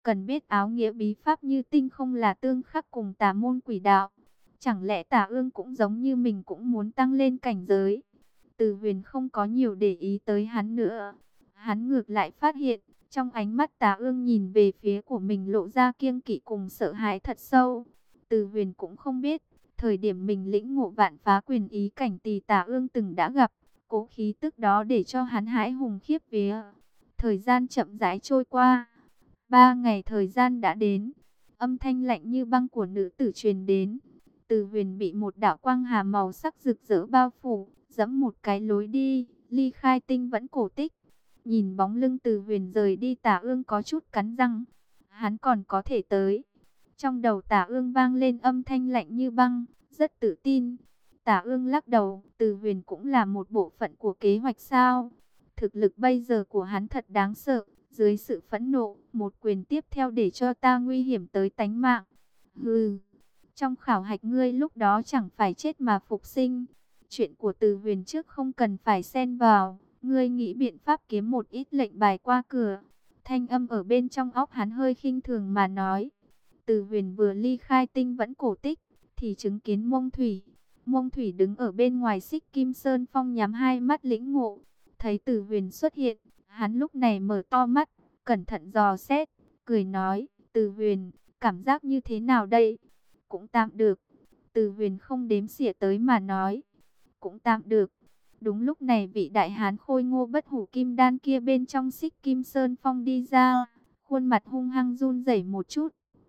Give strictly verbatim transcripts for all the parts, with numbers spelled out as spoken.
cần biết áo nghĩa bí pháp như tinh không là tương khắc cùng tà môn quỷ đạo. Chẳng lẽ Tả Ương cũng giống như mình cũng muốn tăng lên cảnh giới? Từ Huyền không có nhiều để ý tới hắn nữa. Hắn ngược lại phát hiện, trong ánh mắt Tả Ương nhìn về phía của mình lộ ra kiêng kỵ cùng sợ hãi thật sâu. Từ Huyền cũng không biết, thời điểm mình lĩnh ngộ vạn phá quyền ý cảnh thì Tả Ương từng đã gặp, cố khí tức đó để cho hắn hãi hùng khiếp vía. Thời gian chậm rãi trôi qua, ba ngày thời gian đã đến, âm thanh lạnh như băng của nữ tử truyền đến. Từ Huyền bị một đạo quang hà màu sắc rực rỡ bao phủ, dẫm một cái lối đi, ly khai tinh vẫn cổ tích. Nhìn bóng lưng Từ Huyền rời đi, Tả Ương có chút cắn răng. Hắn còn có thể tới. Trong đầu Tả Ương vang lên âm thanh lạnh như băng, rất tự tin. Tả Ương lắc đầu, Từ Huyền cũng là một bộ phận của kế hoạch sao? Thực lực bây giờ của hắn thật đáng sợ. Dưới sự phẫn nộ, một quyền tiếp theo để cho ta nguy hiểm tới tánh mạng. Hừ, trong khảo hạch ngươi lúc đó chẳng phải chết mà phục sinh. Chuyện của Từ Huyền trước không cần phải xen vào. Ngươi nghĩ biện pháp kiếm một ít lệnh bài qua cửa. Thanh âm ở bên trong óc hắn hơi khinh thường mà nói. Từ Huyền vừa ly khai tinh vẫn cổ tích, thì chứng kiến Mông Thủy. Mông Thủy đứng ở bên ngoài Xích Kim Sơn Phong nhắm hai mắt lĩnh ngộ. Thấy Từ Huyền xuất hiện, hắn lúc này mở to mắt, cẩn thận dò xét, cười nói, Từ Huyền, cảm giác như thế nào đây? Cũng tạm được. Từ Huyền không đếm xỉa tới mà nói, cũng tạm được. Đúng lúc này vị đại hán khôi ngô bất hủ kim đan kia bên trong Xích Kim Sơn Phong đi ra, khuôn mặt hung hăng run rẩy một chút.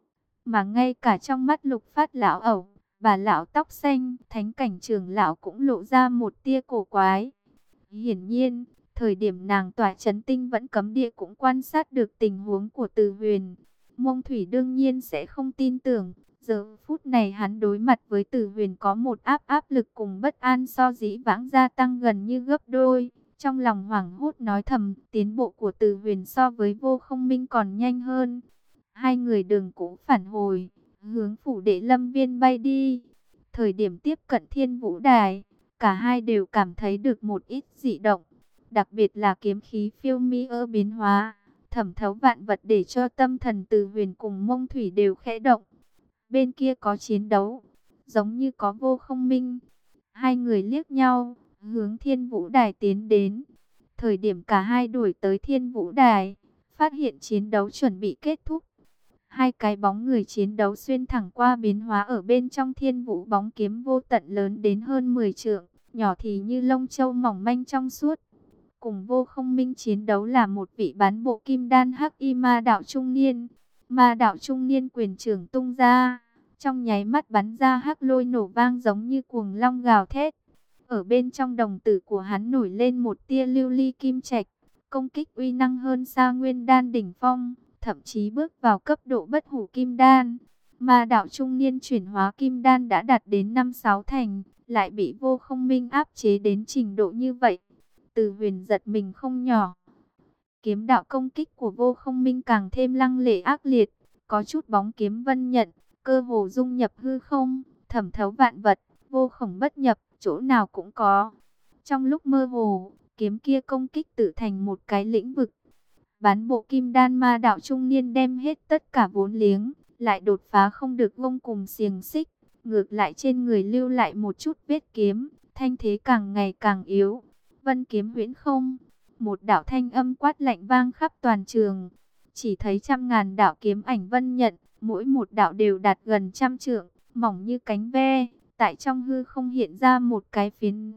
Mà ngay cả trong mắt Lục Phát lão ẩu, bà lão tóc xanh, Thánh Cảnh trưởng lão cũng lộ ra một tia cổ quái. Hiển nhiên, thời điểm nàng tỏa chấn tinh vẫn cấm địa cũng quan sát được tình huống của Từ Huyền. Mông Thủy đương nhiên sẽ không tin tưởng. Giờ phút này hắn đối mặt với Từ Huyền có một áp áp lực cùng bất an so dĩ vãng gia tăng gần như gấp đôi. Trong lòng hoảng hốt nói thầm, tiến bộ của Từ Huyền so với Vô Không Minh còn nhanh hơn. Hai người đường cũ phản hồi, hướng phủ đệ Lâm Viên bay đi. Thời điểm tiếp cận Thiên Vũ Đài, cả hai đều cảm thấy được một ít dị động. Đặc biệt là kiếm khí phiêu mỹ ơ biến hóa, thẩm thấu vạn vật để cho tâm thần Từ Huyền cùng Mông Thủy đều khẽ động. Bên kia có chiến đấu, giống như có Vô Không Minh. Hai người liếc nhau, hướng Thiên Vũ Đài tiến đến. Thời điểm cả hai đuổi tới Thiên Vũ Đài, phát hiện chiến đấu chuẩn bị kết thúc. Hai cái bóng người chiến đấu xuyên thẳng qua biến hóa ở bên trong Thiên Vũ bóng kiếm vô tận lớn đến hơn mười trượng, nhỏ thì như lông châu mỏng manh trong suốt. Cùng Vô Không Minh chiến đấu là một vị bán bộ kim đan hắc y ma đạo trung niên. Ma đạo trung niên quyền trưởng tung ra, trong nháy mắt bắn ra hắc lôi nổ vang giống như cuồng long gào thét. Ở bên trong đồng tử của hắn nổi lên một tia lưu ly kim trạch, công kích uy năng hơn xa nguyên đan đỉnh phong, thậm chí bước vào cấp độ bất hủ kim đan. Ma đạo trung niên chuyển hóa kim đan đã đạt đến năm sáu thành, lại bị Vô Không Minh áp chế đến trình độ như vậy. Từ Huyền giật mình không nhỏ. Kiếm đạo công kích của Vô Không Minh càng thêm lăng lệ ác liệt, có chút bóng kiếm vân nhận, cơ hồ dung nhập hư không, thẩm thấu vạn vật, vô khổng bất nhập, chỗ nào cũng có. Trong lúc mơ hồ, kiếm kia công kích tự thành một cái lĩnh vực. Bán bộ kim đan ma đạo trung niên đem hết tất cả vốn liếng, lại đột phá không được gông cùng xiềng xích, ngược lại trên người lưu lại một chút vết kiếm, thanh thế càng ngày càng yếu. Vân kiếm huyễn không, một đạo thanh âm quát lạnh vang khắp toàn trường. Chỉ thấy trăm ngàn đạo kiếm ảnh vân nhận, mỗi một đạo đều đạt gần trăm trượng, mỏng như cánh ve, tại trong hư không hiện ra một cái phiến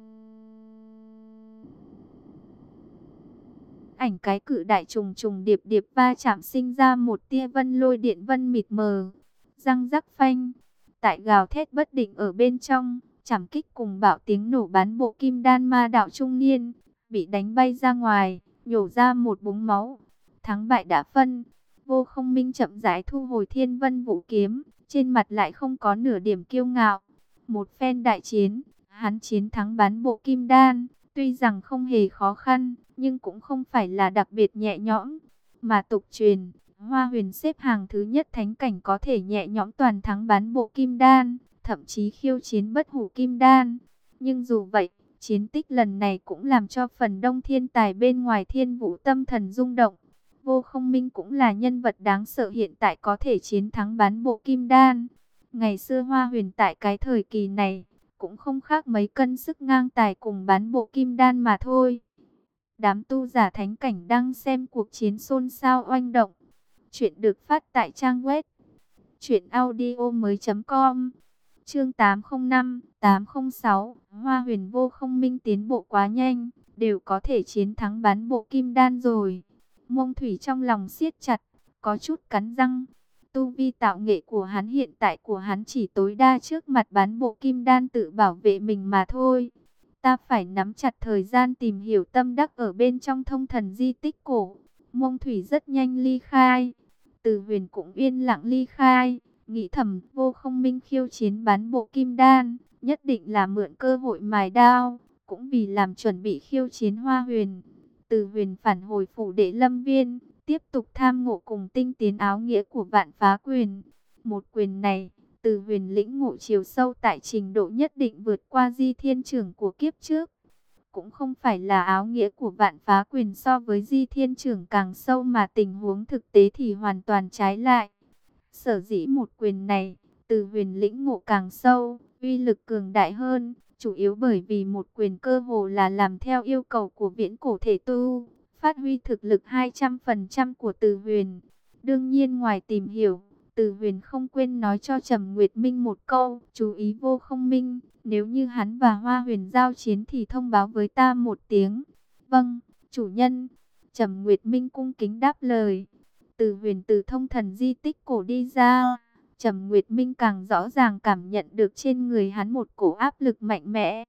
ảnh cái cự đại trùng trùng điệp điệp va chạm sinh ra một tia vân lôi điện vân mịt mờ, răng rắc phanh, tại gào thét bất định ở bên trong, chảm kích cùng bạo tiếng nổ bán bộ kim đan ma đạo trung niên, bị đánh bay ra ngoài, nhổ ra một búng máu. Thắng bại đã phân, Vô Không Minh chậm rãi thu hồi thiên vân vũ kiếm, trên mặt lại không có nửa điểm kiêu ngạo. Một phen đại chiến, hắn chiến thắng bán bộ kim đan, tuy rằng không hề khó khăn, nhưng cũng không phải là đặc biệt nhẹ nhõm. Mà tục truyền, Hoa Huyền xếp hàng thứ nhất thánh cảnh có thể nhẹ nhõm toàn thắng bán bộ kim đan, thậm chí khiêu chiến bất hủ kim đan. Nhưng dù vậy, chiến tích lần này cũng làm cho phần đông thiên tài bên ngoài thiên vũ tâm thần rung động. Vô Không Minh cũng là nhân vật đáng sợ hiện tại có thể chiến thắng bán bộ kim đan. Ngày xưa Hoa Huyền tại cái thời kỳ này cũng không khác mấy cân sức ngang tài cùng bán bộ kim đan mà thôi. Đám tu giả thánh cảnh đang xem cuộc chiến xôn xao oanh động. Chuyện được phát tại trang web truyện audio mới.com. Chương tám không năm, tám không sáu. Hoa Huyền Vô Không Minh tiến bộ quá nhanh, đều có thể chiến thắng bán bộ kim đan rồi. Mông Thủy trong lòng siết chặt, có chút cắn răng. Tu vi tạo nghệ của hắn hiện tại của hắn chỉ tối đa trước mặt bán bộ kim đan tự bảo vệ mình mà thôi. Ta phải nắm chặt thời gian tìm hiểu tâm đắc ở bên trong thông thần di tích cổ. Mông Thủy rất nhanh ly khai. Từ Huyền cũng yên lặng ly khai, nghĩ thầm Vô Không Minh khiêu chiến bán bộ kim đan, nhất định là mượn cơ hội mài đao, cũng vì làm chuẩn bị khiêu chiến Hoa Huyền. Từ Huyền phản hồi phủ đệ Lâm Viên, tiếp tục tham ngộ cùng tinh tiến áo nghĩa của Vạn Phá Quyền. Một quyền này, Từ Huyền lĩnh ngộ chiều sâu tại trình độ nhất định vượt qua Di Thiên Trưởng của kiếp trước. Cũng không phải là áo nghĩa của Vạn Phá Quyền so với Di Thiên Trưởng càng sâu, mà tình huống thực tế thì hoàn toàn trái lại. Sở dĩ một quyền này, Từ Huyền lĩnh ngộ càng sâu, uy lực cường đại hơn, chủ yếu bởi vì một quyền cơ hồ là làm theo yêu cầu của viễn cổ thể tu, phát huy thực lực hai trăm phần trăm của Từ Huyền. Đương nhiên ngoài tìm hiểu, Từ Huyền không quên nói cho Trầm Nguyệt Minh một câu, chú ý Vô Không Minh, nếu như hắn và Hoa Huyền giao chiến thì thông báo với ta một tiếng. Vâng, chủ nhân. Trầm Nguyệt Minh cung kính đáp lời. Từ Huyền từ thông thần di tích cổ đi ra, Trầm Nguyệt Minh càng rõ ràng cảm nhận được trên người hắn một cổ áp lực mạnh mẽ.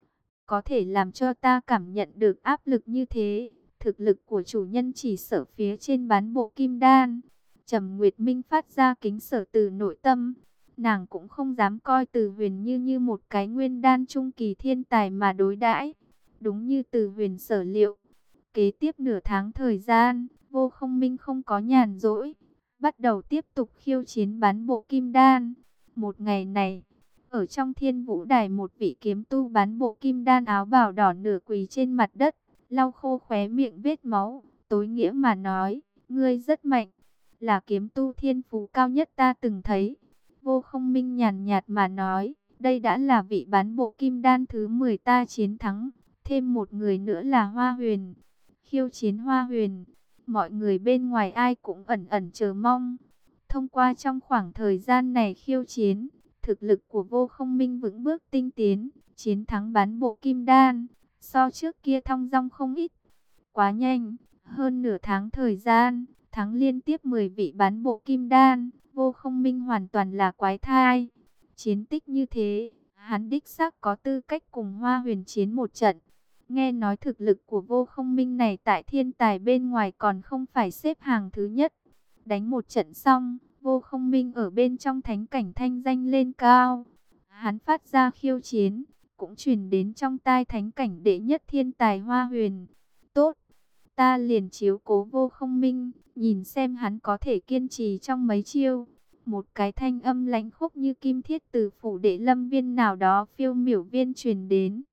Có thể làm cho ta cảm nhận được áp lực như thế, thực lực của chủ nhân chỉ sở phía trên bán bộ kim đan. Trầm Nguyệt Minh phát ra kính sở từ nội tâm. Nàng cũng không dám coi Từ Huyền như như một cái nguyên đan trung kỳ thiên tài mà đối đãi. Đúng như Từ Huyền sở liệu, kế tiếp nửa tháng thời gian, Vô Không Minh không có nhàn rỗi, bắt đầu tiếp tục khiêu chiến bán bộ kim đan. Một ngày này, ở trong Thiên Vũ Đài, một vị kiếm tu bán bộ kim đan áo bào đỏ nửa quỳ trên mặt đất, lau khô khóe miệng vết máu, tối nghĩa mà nói, ngươi rất mạnh, là kiếm tu thiên phú cao nhất ta từng thấy. Vô Không Minh nhàn nhạt mà nói, đây đã là vị bán bộ kim đan thứ mười ta chiến thắng, thêm một người nữa là Hoa Huyền. Khiêu chiến Hoa Huyền, mọi người bên ngoài ai cũng ẩn ẩn chờ mong. Thông qua trong khoảng thời gian này khiêu chiến, thực lực của Vô Không Minh vững bước tinh tiến, chiến thắng bán bộ kim đan, so trước kia thong dong không ít. Quá nhanh, hơn nửa tháng thời gian, thắng liên tiếp mười vị bán bộ kim đan, Vô Không Minh hoàn toàn là quái thai. Chiến tích như thế, hắn đích xác có tư cách cùng Hoa Huyền chiến một trận. Nghe nói thực lực của Vô Không Minh này tại thiên tài bên ngoài còn không phải xếp hàng thứ nhất. Đánh một trận xong, Vô Không Minh ở bên trong thánh cảnh thanh danh lên cao. Hắn phát ra khiêu chiến, cũng truyền đến trong tai thánh cảnh đệ nhất thiên tài Hoa Huyền. Tốt, ta liền chiếu cố Vô Không Minh, nhìn xem hắn có thể kiên trì trong mấy chiêu. Một cái thanh âm lãnh khốc như kim thiết từ phủ đệ Lâm Viên nào đó phiêu miểu viên truyền đến.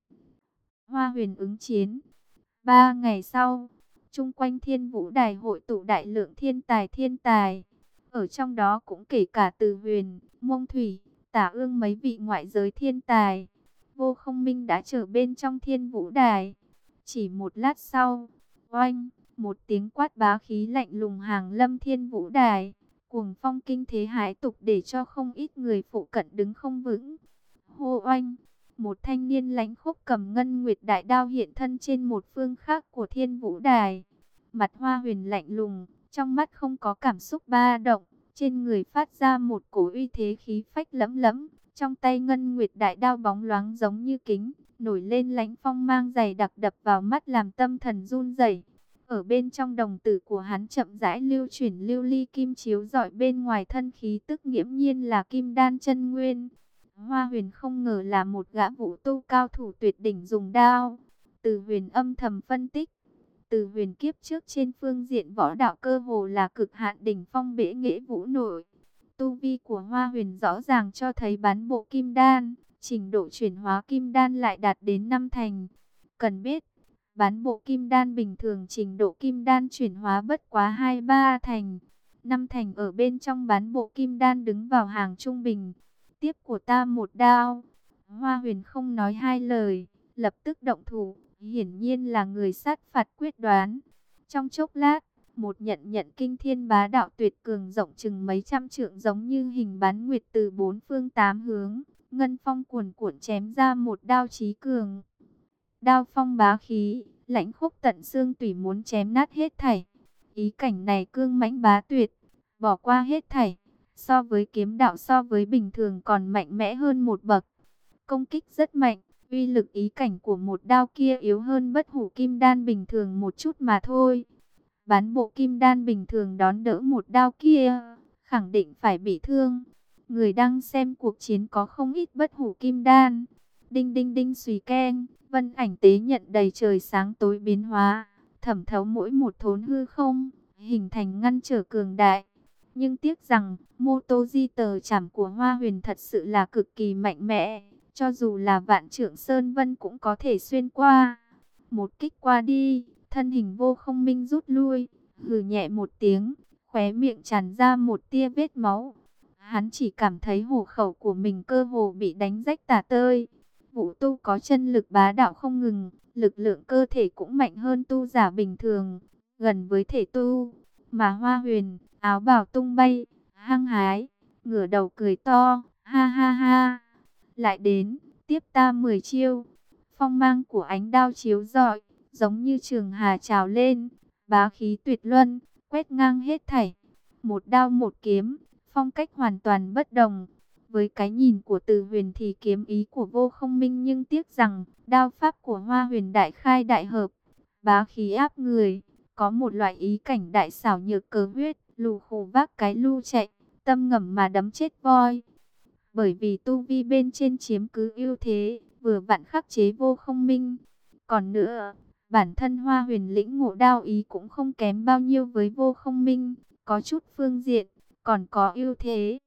Hoa Huyền ứng chiến. Ba ngày sau, chung quanh Thiên Vũ Đài hội tụ đại lượng thiên tài thiên tài. Ở trong đó cũng kể cả Từ Huyền, Mông Thủy, Tả Ương mấy vị ngoại giới thiên tài. Vô Không Minh đã trở bên trong Thiên Vũ Đài. Chỉ một lát sau, oanh, một tiếng quát bá khí lạnh lùng hàng lâm Thiên Vũ Đài. Cuồng phong kinh thế hãi tục để cho không ít người phụ cận đứng không vững. Hô oanh! Một thanh niên lãnh khốc cầm ngân nguyệt đại đao hiện thân trên một phương khác của Thiên Vũ Đài. Mặt Hoa Huyền lạnh lùng, trong mắt không có cảm xúc ba động, trên người phát ra một cổ uy thế khí phách lẫm lẫm, trong tay ngân nguyệt đại đao bóng loáng giống như kính, nổi lên lãnh phong mang dày đặc đập vào mắt làm tâm thần run rẩy. Ở bên trong đồng tử của hắn chậm rãi lưu chuyển lưu ly kim chiếu rọi bên ngoài thân khí tức nghiễm nhiên là kim đan chân nguyên. Hoa Huyền không ngờ là một gã vũ tu cao thủ tuyệt đỉnh dùng đao. Từ Huyền âm thầm phân tích. Từ Huyền kiếp trước trên phương diện võ đạo cơ hồ là cực hạn đỉnh phong bể nghệ vũ nội. Tu vi của Hoa Huyền rõ ràng cho thấy bán bộ kim đan, trình độ chuyển hóa kim đan lại đạt đến năm thành. Cần biết, Bán bộ kim đan bình thường trình độ kim đan chuyển hóa bất quá hai ba thành. Năm thành ở bên trong bán bộ kim đan đứng vào hàng trung bình. Tiếp của ta một đao. Hoa Huyền không nói hai lời, lập tức động thủ, hiển nhiên là người sát phạt quyết đoán. Trong chốc lát, một nhận nhận kinh thiên bá đạo tuyệt cường rộng chừng mấy trăm trượng giống như hình bán nguyệt từ bốn phương tám hướng, ngân phong cuồn cuộn chém ra một đao chí cường. Đao phong bá khí, lãnh khốc tận xương tủy, muốn chém nát hết thảy. Ý cảnh này cương mãnh bá tuyệt, bỏ qua hết thảy, so với kiếm đạo, so với bình thường còn mạnh mẽ hơn một bậc. Công kích rất mạnh, uy lực ý cảnh của một đao kia yếu hơn bất hủ kim đan bình thường một chút mà thôi. Bán bộ kim đan bình thường đón đỡ một đao kia, khẳng định phải bị thương. Người đang xem cuộc chiến có không ít bất hủ kim đan. Đinh đinh đinh xùy keng, vân ảnh tế nhận đầy trời sáng tối biến hóa, thẩm thấu mỗi một thốn hư không, hình thành ngăn trở cường đại. Nhưng tiếc rằng, mô tô di tờ chảm của Hoa Huyền thật sự là cực kỳ mạnh mẽ. Cho dù là vạn trượng sơn vân cũng có thể xuyên qua. Một kích qua đi, thân hình Vô Không Minh rút lui, hừ nhẹ một tiếng, khóe miệng tràn ra một tia vết máu. Hắn chỉ cảm thấy hổ khẩu của mình cơ hồ bị đánh rách tả tơi. Vũ tu có chân lực bá đạo không ngừng, lực lượng cơ thể cũng mạnh hơn tu giả bình thường, gần với thể tu. Mà Hoa Huyền, áo bào tung bay, hăng hái, ngửa đầu cười to, ha ha ha. Lại đến, tiếp ta mười chiêu. Phong mang của ánh đao chiếu rọi, giống như trường hà trào lên, bá khí tuyệt luân, quét ngang hết thảy. Một đao một kiếm, phong cách hoàn toàn bất đồng. Với cái nhìn của Từ Huyền thì kiếm ý của Vô Không Minh, nhưng tiếc rằng đao pháp của Hoa Huyền đại khai đại hợp, bá khí áp người, có một loại ý cảnh đại xảo nhược cờ huyết, lù khù vác cái lu chạy, tâm ngầm mà đấm chết voi. Bởi vì tu vi bên trên chiếm cứ ưu thế, vừa vặn khắc chế Vô Không Minh. Còn nữa, bản thân Hoa Huyền lĩnh ngộ đao ý cũng không kém bao nhiêu với Vô Không Minh, có chút phương diện, còn có ưu thế.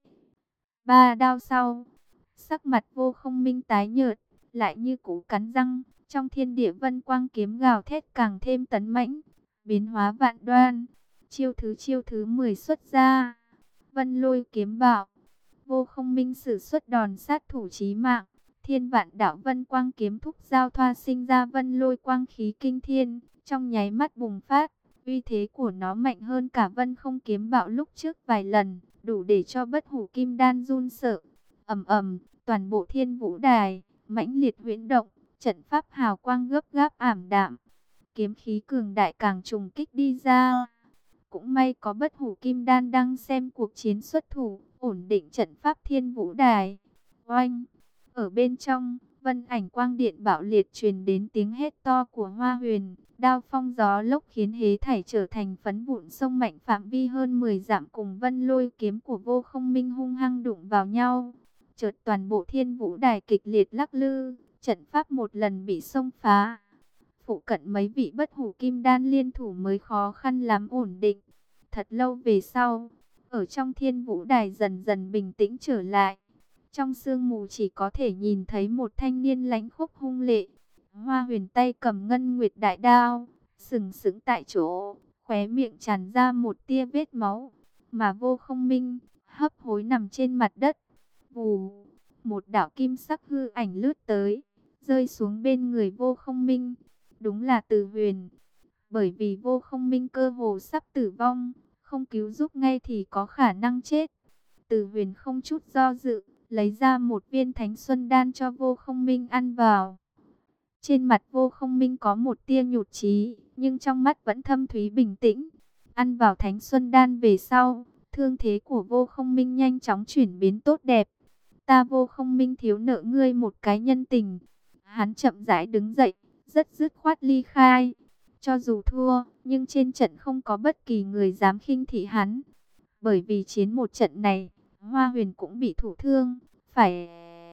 Ba đao sau, sắc mặt Vô Không Minh tái nhợt, lại như cú cắn răng, trong thiên địa vân quang kiếm gào thét càng thêm tấn mãnh, biến hóa vạn đoan. Chiêu thứ chiêu thứ mười xuất ra, Vân Lôi kiếm bạo. Vô Không Minh sử xuất đòn sát thủ chí mạng, thiên vạn đạo vân quang kiếm thúc giao thoa sinh ra vân lôi quang khí kinh thiên, trong nháy mắt bùng phát. Uy thế của nó mạnh hơn cả Vân Không kiếm bạo lúc trước vài lần, đủ để cho bất hủ kim đan run sợ. Ầm ầm, toàn bộ thiên vũ đài mãnh liệt huyễn động, trận pháp hào quang gấp gáp ảm đạm, kiếm khí cường đại càng trùng kích đi ra. Cũng may có bất hủ kim đan đang xem cuộc chiến xuất thủ, ổn định trận pháp thiên vũ đài. Oanh! Ở bên trong, vân ảnh quang điện bạo liệt truyền đến tiếng hét to của Hoa Huyền. Đao phong gió lốc khiến hế thảy trở thành phấn vụn, sông mạnh phạm vi hơn mười dặm cùng vân lôi kiếm của Vô Không Minh hung hăng đụng vào nhau. Chợt toàn bộ thiên vũ đài kịch liệt lắc lư, trận pháp một lần bị xông phá. Phụ cận mấy vị bất hủ kim đan liên thủ mới khó khăn lắm ổn định. Thật lâu về sau, ở trong thiên vũ đài dần dần bình tĩnh trở lại. Trong sương mù chỉ có thể nhìn thấy một thanh niên lãnh khốc hung lệ. Hoa Huyền tay cầm ngân nguyệt đại đao, sừng sững tại chỗ, khóe miệng tràn ra một tia vết máu. Mà Vô Không Minh, hấp hối nằm trên mặt đất. Vù, một đạo kim sắc hư ảnh lướt tới, rơi xuống bên người Vô Không Minh. Đúng là Từ Huyền. Bởi vì Vô Không Minh cơ hồ sắp tử vong, không cứu giúp ngay thì có khả năng chết. Từ Huyền không chút do dự, lấy ra một viên Thánh Xuân Đan cho Vô Không Minh ăn vào. Trên mặt Vô Không Minh có một tia nhụt chí, nhưng trong mắt vẫn thâm thúy bình tĩnh. Ăn vào Thánh Xuân Đan về sau, thương thế của Vô Không Minh nhanh chóng chuyển biến tốt đẹp. Ta Vô Không Minh thiếu nợ ngươi một cái nhân tình. Hắn chậm rãi đứng dậy, rất dứt khoát ly khai. Cho dù thua, nhưng trên trận không có bất kỳ người dám khinh thị hắn. Bởi vì chiến một trận này, Hoa Huyền cũng bị thụ thương, phải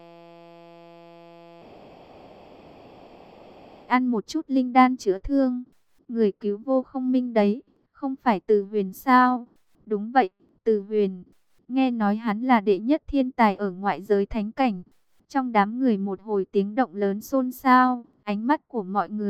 ăn một chút linh đan chữa thương. Người cứu Vô Không Minh đấy, không phải Từ Huyền sao? Đúng vậy, Từ Huyền. Nghe nói hắn là đệ nhất thiên tài ở ngoại giới thánh cảnh. Trong đám người một hồi tiếng động lớn xôn xao, ánh mắt của mọi người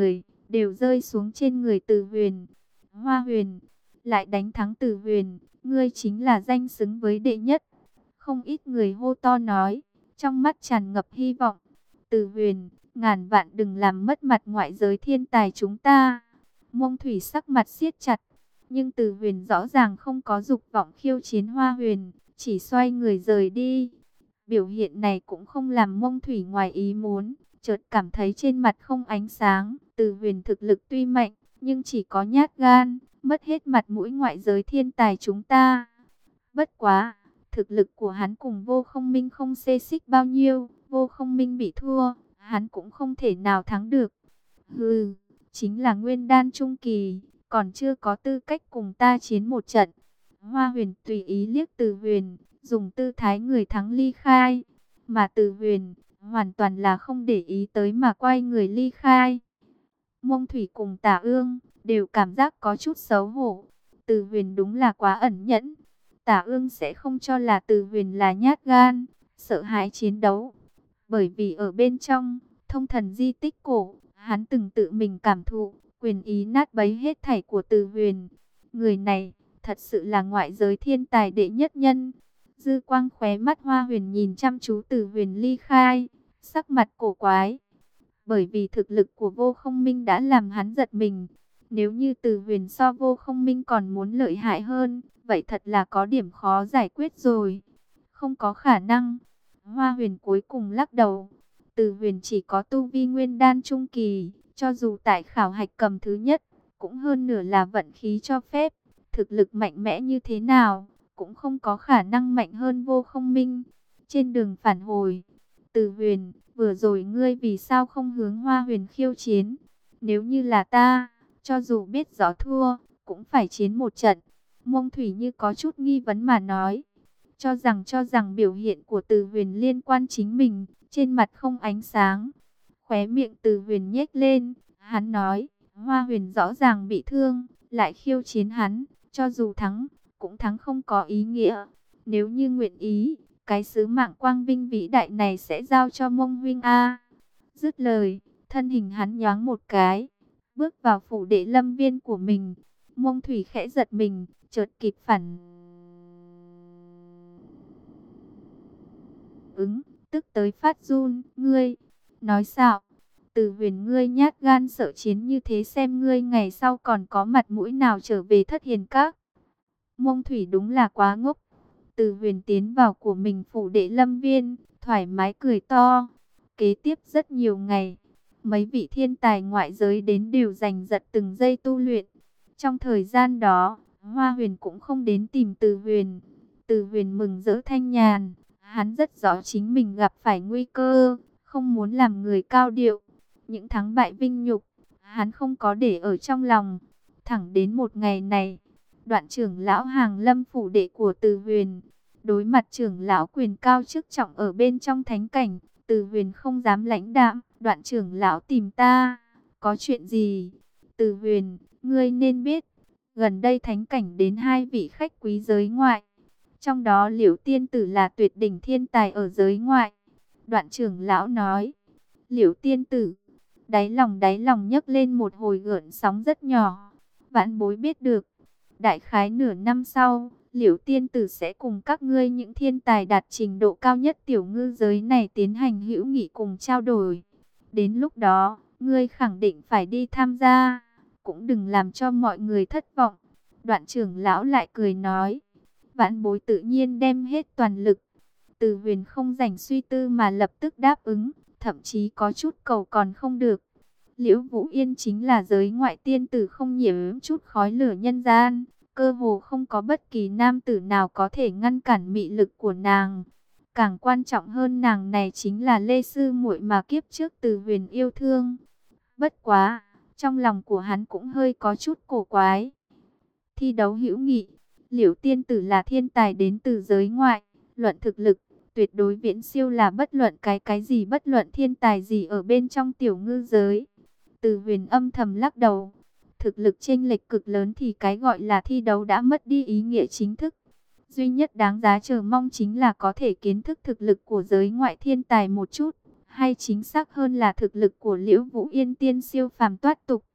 đều rơi xuống trên người Từ Huyền. Hoa Huyền, lại đánh thắng Từ Huyền, ngươi chính là danh xứng với đệ nhất. Không ít người hô to nói, trong mắt tràn ngập hy vọng. Từ Huyền, ngàn vạn đừng làm mất mặt ngoại giới thiên tài chúng ta. Mông Thủy sắc mặt siết chặt, nhưng Từ Huyền rõ ràng không có dục vọng khiêu chiến Hoa Huyền, chỉ xoay người rời đi. Biểu hiện này cũng không làm Mông Thủy ngoài ý muốn, chợt cảm thấy trên mặt không ánh sáng. Từ Huyền thực lực tuy mạnh, nhưng chỉ có nhát gan, mất hết mặt mũi ngoại giới thiên tài chúng ta. Bất quá, thực lực của hắn cùng Vô Không Minh không xê xích bao nhiêu, Vô Không Minh bị thua, hắn cũng không thể nào thắng được. Hừ, chính là nguyên đan trung kỳ, còn chưa có tư cách cùng ta chiến một trận. Hoa Huyền tùy ý liếc Từ Huyền, dùng tư thái người thắng ly khai, mà Từ Huyền hoàn toàn là không để ý tới mà quay người ly khai. Mông Thủy cùng Tả Ương đều cảm giác có chút xấu hổ. Từ Huyền đúng là quá ẩn nhẫn. Tả Ương sẽ không cho là Từ Huyền là nhát gan, sợ hãi chiến đấu. Bởi vì ở bên trong Thông Thần di tích cổ, hắn từng tự mình cảm thụ quyền ý nát bấy hết thảy của Từ Huyền. Người này thật sự là ngoại giới thiên tài đệ nhất nhân. Dư quang khóe mắt Hoa Huyền nhìn chăm chú Từ Huyền ly khai, sắc mặt cổ quái. Bởi vì thực lực của Vô Không Minh đã làm hắn giật mình. Nếu như Từ Huyền so Vô Không Minh còn muốn lợi hại hơn, vậy thật là có điểm khó giải quyết rồi. Không có khả năng. Hoa Huyền cuối cùng lắc đầu. Từ Huyền chỉ có tu vi nguyên đan trung kỳ, cho dù tại khảo hạch cầm thứ nhất, cũng hơn nửa là vận khí cho phép. Thực lực mạnh mẽ như thế nào, cũng không có khả năng mạnh hơn Vô Không Minh. Trên đường phản hồi, Từ Huyền, vừa rồi ngươi vì sao không hướng Hoa Huyền khiêu chiến? Nếu như là ta, cho dù biết rõ thua, cũng phải chiến một trận. Mông Thủy như có chút nghi vấn mà nói. Cho rằng cho rằng biểu hiện của Từ Huyền liên quan chính mình, trên mặt không ánh sáng. Khóe miệng Từ Huyền nhếch lên, hắn nói, Hoa Huyền rõ ràng bị thương, lại khiêu chiến hắn, cho dù thắng, cũng thắng không có ý nghĩa. Nếu như nguyện ý, cái sứ mạng quang vinh vĩ đại này sẽ giao cho Mông huynh a. Dứt lời, thân hình hắn nhoáng một cái, bước vào phủ đệ lâm viên của mình. Mông Thủy khẽ giật mình, chợt kịp phản ứng, tức tới phát run. Ngươi, nói xạo, Từ Huyền ngươi nhát gan sợ chiến như thế, xem ngươi ngày sau còn có mặt mũi nào trở về Thất Hiền Các. Mông Thủy đúng là quá ngốc. Từ Huyền tiến vào của mình phủ đệ lâm viên, thoải mái cười to. Kế tiếp rất nhiều ngày, mấy vị thiên tài ngoại giới đến đều giành giật từng giây tu luyện. Trong thời gian đó, Hoa Huyền cũng không đến tìm Từ Huyền. Từ Huyền mừng rỡ thanh nhàn, hắn rất rõ chính mình gặp phải nguy cơ, không muốn làm người cao điệu. Những thắng bại vinh nhục, hắn không có để ở trong lòng. Thẳng đến một ngày này, Đoạn trưởng lão hàng lâm phủ đệ của Từ Huyền, đối mặt trưởng lão quyền cao chức trọng ở bên trong thánh cảnh, Từ Huyền không dám lãnh đạm. Đoạn trưởng lão tìm ta, có chuyện gì? Từ Huyền, ngươi nên biết, gần đây thánh cảnh đến hai vị khách quý giới ngoại, trong đó Liễu tiên tử là tuyệt đỉnh thiên tài ở giới ngoại. Đoạn trưởng lão nói, Liễu tiên tử, đáy lòng đáy lòng nhấc lên một hồi gợn sóng rất nhỏ. Vãn bối biết được, đại khái nửa năm sau, Liễu tiên tử sẽ cùng các ngươi những thiên tài đạt trình độ cao nhất tiểu ngư giới này tiến hành hữu nghị cùng trao đổi. Đến lúc đó, ngươi khẳng định phải đi tham gia, cũng đừng làm cho mọi người thất vọng. Đoạn trưởng lão lại cười nói, vãn bối tự nhiên đem hết toàn lực. Từ Huyền không rảnh suy tư mà lập tức đáp ứng, thậm chí có chút cầu còn không được. Liễu Vũ Yên chính là giới ngoại tiên tử không nhiễm chút khói lửa nhân gian, cơ hồ không có bất kỳ nam tử nào có thể ngăn cản mị lực của nàng. Càng quan trọng hơn, nàng này chính là Lê sư muội mà kiếp trước Từ Huyền yêu thương. Bất quá, trong lòng của hắn cũng hơi có chút cổ quái. Thi đấu hữu nghị, Liễu tiên tử là thiên tài đến từ giới ngoại, luận thực lực, tuyệt đối viễn siêu là bất luận cái cái gì, bất luận thiên tài gì ở bên trong tiểu ngư giới. Từ Huyền âm thầm lắc đầu. Thực lực chênh lệch cực lớn thì cái gọi là thi đấu đã mất đi ý nghĩa chính thức. Duy nhất đáng giá chờ mong chính là có thể kiến thức thực lực của giới ngoại thiên tài một chút, hay chính xác hơn là thực lực của Liễu Vũ Yên tiên siêu phàm toát tục.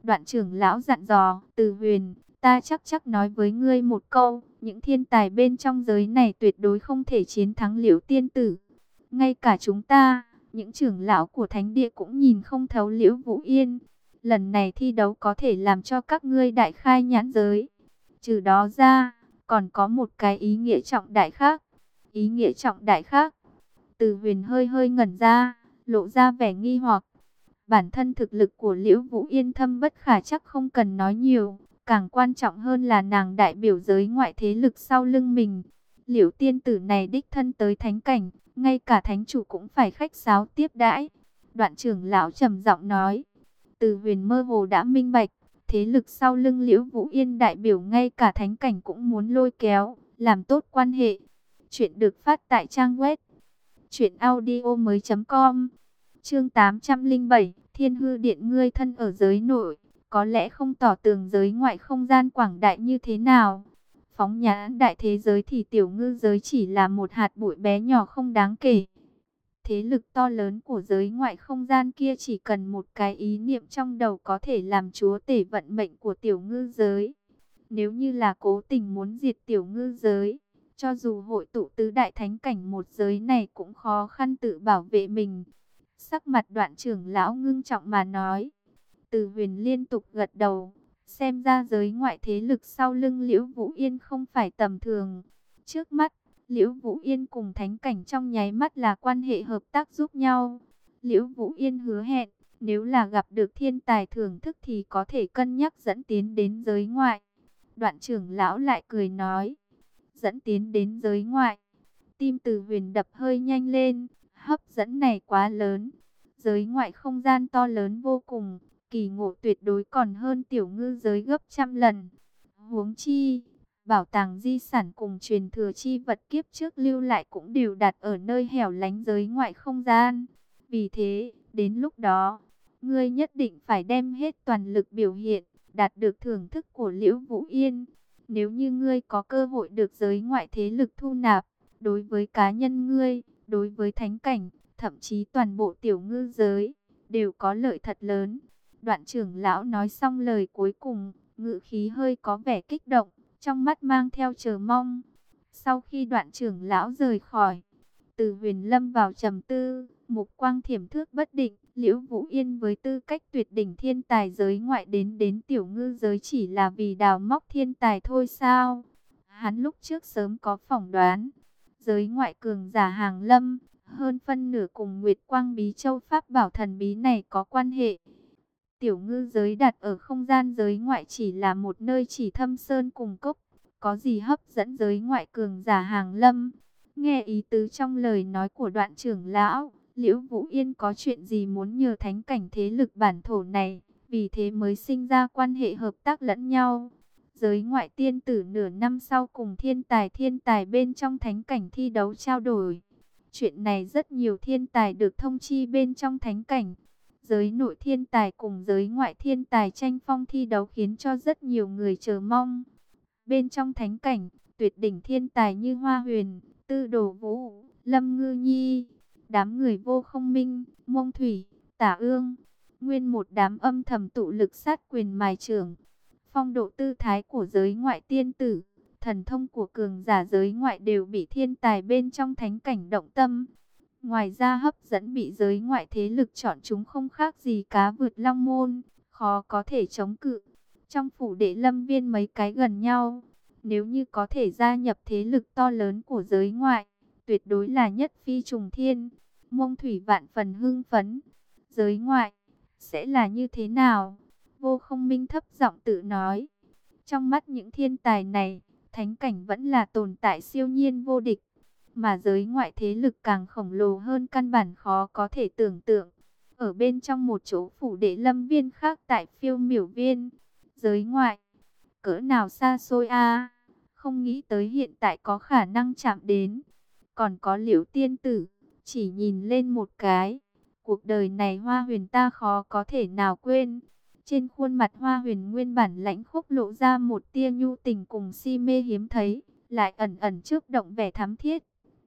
Đoạn trưởng lão dặn dò, Từ Huyền, ta chắc chắc nói với ngươi một câu, những thiên tài bên trong giới này tuyệt đối không thể chiến thắng Liễu tiên tử. Ngay cả chúng ta, những trưởng lão của thánh địa cũng nhìn không thấu Liễu Vũ Yên. Lần này thi đấu có thể làm cho các ngươi đại khai nhãn giới. Trừ đó ra, còn có một cái ý nghĩa trọng đại khác. Ý nghĩa trọng đại khác. Từ Huyền hơi hơi ngẩn ra, lộ ra vẻ nghi hoặc. Bản thân thực lực của Liễu Vũ Yên thâm bất khả chắc, không cần nói nhiều. Càng quan trọng hơn là nàng đại biểu giới ngoại thế lực sau lưng mình. Liễu tiên tử này đích thân tới thánh cảnh, ngay cả thánh chủ cũng phải khách sáo tiếp đãi. Đoạn trưởng lão trầm giọng nói. Từ Huyền mơ hồ đã minh bạch, thế lực sau lưng Liễu Vũ Yên đại biểu ngay cả thánh cảnh cũng muốn lôi kéo, làm tốt quan hệ. Chuyện được phát tại trang web truyện audio mới chấm com. Chương tám trăm lẻ bảy, Thiên Hư Điện, ngươi thân ở giới nội, có lẽ không tỏ tường giới ngoại không gian quảng đại như thế nào. Phóng nhãn đại thế giới thì tiểu ngư giới chỉ là một hạt bụi bé nhỏ không đáng kể. Thế lực to lớn của giới ngoại không gian kia chỉ cần một cái ý niệm trong đầu có thể làm chúa tể vận mệnh của tiểu ngư giới. Nếu như là cố tình muốn diệt tiểu ngư giới, cho dù hội tụ tứ đại thánh cảnh một giới này cũng khó khăn tự bảo vệ mình. Sắc mặt Đoạn trưởng lão ngưng trọng mà nói. Từ Huyền liên tục gật đầu. Xem ra giới ngoại thế lực sau lưng Liễu Vũ Yên không phải tầm thường. Trước mắt, Liễu Vũ Yên cùng thánh cảnh trong nháy mắt là quan hệ hợp tác giúp nhau. Liễu Vũ Yên hứa hẹn, nếu là gặp được thiên tài thưởng thức thì có thể cân nhắc dẫn tiến đến giới ngoại. Đoạn trưởng lão lại cười nói. Dẫn tiến đến giới ngoại. Tim Từ Huyền đập hơi nhanh lên. Hấp dẫn này quá lớn. Giới ngoại không gian to lớn vô cùng. Kỳ ngộ tuyệt đối còn hơn tiểu ngư giới gấp trăm lần. Huống chi, bảo tàng di sản cùng truyền thừa chi vật kiếp trước lưu lại cũng đều đặt ở nơi hẻo lánh giới ngoại không gian. Vì thế, đến lúc đó, ngươi nhất định phải đem hết toàn lực biểu hiện, đạt được thưởng thức của Liễu Vũ Yên. Nếu như ngươi có cơ hội được giới ngoại thế lực thu nạp, đối với cá nhân ngươi, đối với thánh cảnh, thậm chí toàn bộ tiểu ngư giới, đều có lợi thật lớn. Đoạn trưởng lão nói xong lời cuối cùng, ngữ khí hơi có vẻ kích động, trong mắt mang theo chờ mong. Sau khi đoạn trưởng lão rời khỏi, Từ Huyền lâm vào trầm tư, mục quang thiểm thước bất định. Liễu Vũ Yên với tư cách tuyệt đỉnh thiên tài giới ngoại đến đến tiểu ngư giới chỉ là vì đào móc thiên tài thôi sao? Hắn lúc trước sớm có phỏng đoán, giới ngoại cường giả hàng lâm, hơn phân nửa cùng Nguyệt Quang Bí Châu Pháp bảo thần bí này có quan hệ. Tiểu ngư giới đặt ở không gian giới ngoại chỉ là một nơi chỉ thâm sơn cùng cốc, có gì hấp dẫn giới ngoại cường giả hàng lâm? Nghe ý tứ trong lời nói của đoạn trưởng lão, Liễu Vũ Yên có chuyện gì muốn nhờ thánh cảnh thế lực bản thổ này, vì thế mới sinh ra quan hệ hợp tác lẫn nhau. Giới ngoại tiên tử nửa năm sau cùng thiên tài thiên tài bên trong thánh cảnh thi đấu trao đổi. Chuyện này rất nhiều thiên tài được thông chi bên trong thánh cảnh. Giới nội thiên tài cùng giới ngoại thiên tài tranh phong thi đấu khiến cho rất nhiều người chờ mong. Bên trong thánh cảnh, tuyệt đỉnh thiên tài như Hoa Huyền, Tư Đồ Vũ, Lâm Ngư Nhi, đám người Vô Không Minh, Mông Thủy, Tả Ương, nguyên một đám âm thầm tụ lực sát quyền mài trưởng. Phong độ tư thái của giới ngoại tiên tử, thần thông của cường giả giới ngoại đều bị thiên tài bên trong thánh cảnh động tâm. Ngoài ra hấp dẫn bị giới ngoại thế lực chọn chúng không khác gì cá vượt long môn, khó có thể chống cự. Trong phủ đệ Lâm Viên mấy cái gần nhau, nếu như có thể gia nhập thế lực to lớn của giới ngoại, tuyệt đối là nhất phi trùng thiên. Mông Thủy vạn phần hưng phấn. Giới ngoại sẽ là như thế nào? Vô Không Minh thấp giọng tự nói. Trong mắt những thiên tài này, thánh cảnh vẫn là tồn tại siêu nhiên vô địch, mà giới ngoại thế lực càng khổng lồ hơn, căn bản khó có thể tưởng tượng. Ở bên trong một chỗ phủ đệ Lâm Viên khác tại Phiêu Miểu Viên, giới ngoại cỡ nào xa xôi a, không nghĩ tới hiện tại có khả năng chạm đến. Còn có Liễu tiên tử, chỉ nhìn lên một cái, cuộc đời này Hoa Huyền ta khó có thể nào quên. Trên khuôn mặt Hoa Huyền nguyên bản lãnh khốc lộ ra một tia nhu tình cùng si mê hiếm thấy, lại ẩn ẩn chớp động vẻ thắm thiết.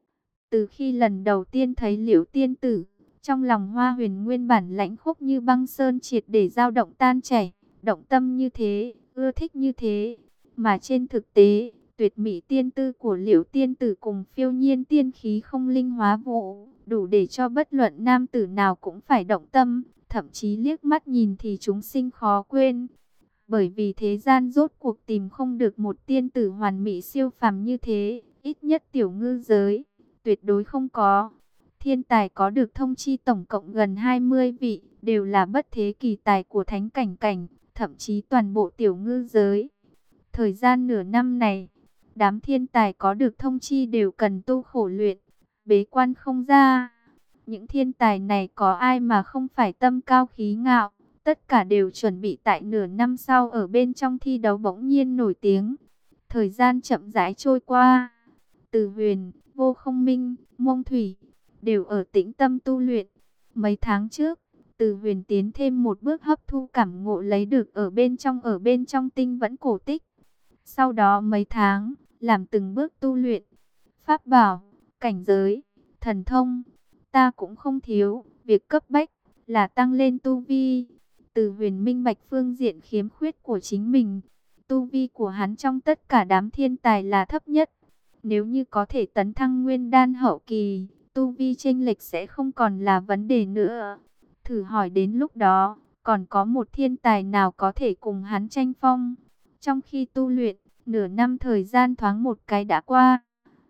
Từ khi lần đầu tiên thấy Liễu tiên tử, trong lòng Hoa Huyền nguyên bản lãnh khốc như băng sơn triệt để dao động tan chảy, động tâm như thế, ưa thích như thế. Mà trên thực tế, tuyệt mỹ tiên tư của Liễu tiên tử cùng phiêu nhiên tiên khí không linh hóa vũ, đủ để cho bất luận nam tử nào cũng phải động tâm, thậm chí liếc mắt nhìn thì chúng sinh khó quên. Bởi vì thế gian rốt cuộc tìm không được một tiên tử hoàn mỹ siêu phàm như thế, ít nhất tiểu ngư giới, tuyệt đối không có. Thiên tài có được thông chi tổng cộng gần hai mươi vị, đều là bất thế kỳ tài của thánh cảnh cảnh, thậm chí toàn bộ tiểu ngư giới. Thời gian nửa năm này, đám thiên tài có được thông chi đều cần tu khổ luyện, bế quan không ra. Những thiên tài này có ai mà không phải tâm cao khí ngạo, tất cả đều chuẩn bị tại nửa năm sau ở bên trong thi đấu bỗng nhiên nổi tiếng. Thời gian chậm rãi trôi qua, Từ Huyền, Vô Không Minh, Mông Thủy đều ở tĩnh tâm tu luyện. Mấy tháng trước, Từ Huyền tiến thêm một bước hấp thu cảm ngộ lấy được ở bên trong ở bên trong tinh vẫn cổ tích. Sau đó mấy tháng, làm từng bước tu luyện, pháp bảo, cảnh giới, thần thông, ta cũng không thiếu, việc cấp bách là tăng lên tu vi. Từ Huyền minh bạch phương diện khiếm khuyết của chính mình, tu vi của hắn trong tất cả đám thiên tài là thấp nhất. Nếu như có thể tấn thăng nguyên đan hậu kỳ, tu vi chênh lệch sẽ không còn là vấn đề nữa. Thử hỏi đến lúc đó, còn có một thiên tài nào có thể cùng hắn tranh phong? Trong khi tu luyện, nửa năm thời gian thoáng một cái đã qua.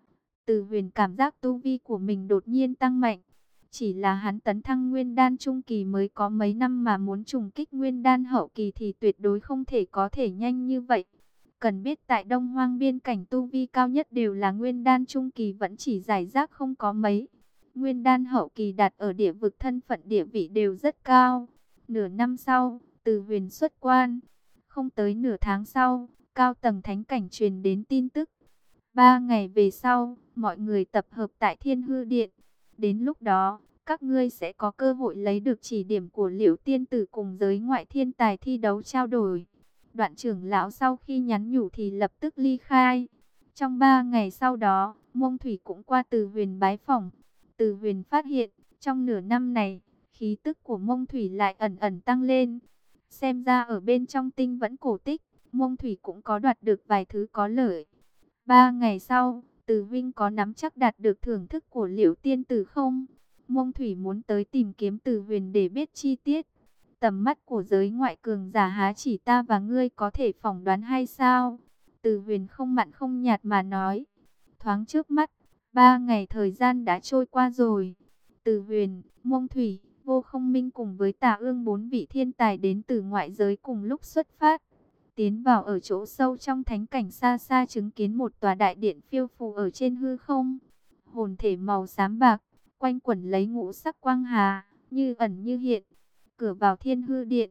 Từ Huyền cảm giác tu vi của mình đột nhiên tăng mạnh. Chỉ là hắn tấn thăng nguyên đan trung kỳ mới có mấy năm mà muốn trùng kích nguyên đan hậu kỳ thì tuyệt đối không thể có thể nhanh như vậy. Cần biết tại Đông Hoang biên cảnh tu vi cao nhất đều là nguyên đan trung kỳ vẫn chỉ giải rác không có mấy. Nguyên đan hậu kỳ đặt ở địa vực thân phận địa vị đều rất cao. Nửa năm sau, Từ Huyền xuất quan. Không tới nửa tháng sau, cao tầng thánh cảnh truyền đến tin tức. Ba ngày về sau, mọi người tập hợp tại Thiên Hư Điện. Đến lúc đó, các ngươi sẽ có cơ hội lấy được chỉ điểm của Liễu tiên tử cùng giới ngoại thiên tài thi đấu trao đổi. Đoạn trưởng lão sau khi nhắn nhủ thì lập tức ly khai. Trong ba ngày sau đó, Mông Thủy cũng qua Từ Huyền bái phỏng. Từ Huyền phát hiện, trong nửa năm này, khí tức của Mông Thủy lại ẩn ẩn tăng lên. Xem ra ở bên trong tinh vẫn cổ tích, Mông Thủy cũng có đoạt được vài thứ có lợi. Ba ngày sau, Từ Vinh có nắm chắc đạt được thưởng thức của Liễu tiên tử không? Mông Thủy muốn tới tìm kiếm Từ Huyền để biết chi tiết. Tầm mắt của giới ngoại cường giả há chỉ ta và ngươi có thể phỏng đoán hay sao? Từ Huyền không mặn không nhạt mà nói. Thoáng trước mắt, ba ngày thời gian đã trôi qua rồi. Từ Huyền, Mông Thủy, Vô Không Minh cùng với Tà Ương bốn vị thiên tài đến từ ngoại giới cùng lúc xuất phát. Tiến vào ở chỗ sâu trong thánh cảnh xa xa chứng kiến một tòa đại điện phiêu phù ở trên hư không. Hồn thể màu xám bạc, quanh quẩn lấy ngũ sắc quang hà, như ẩn như hiện. Cửa vào Thiên Hư Điện,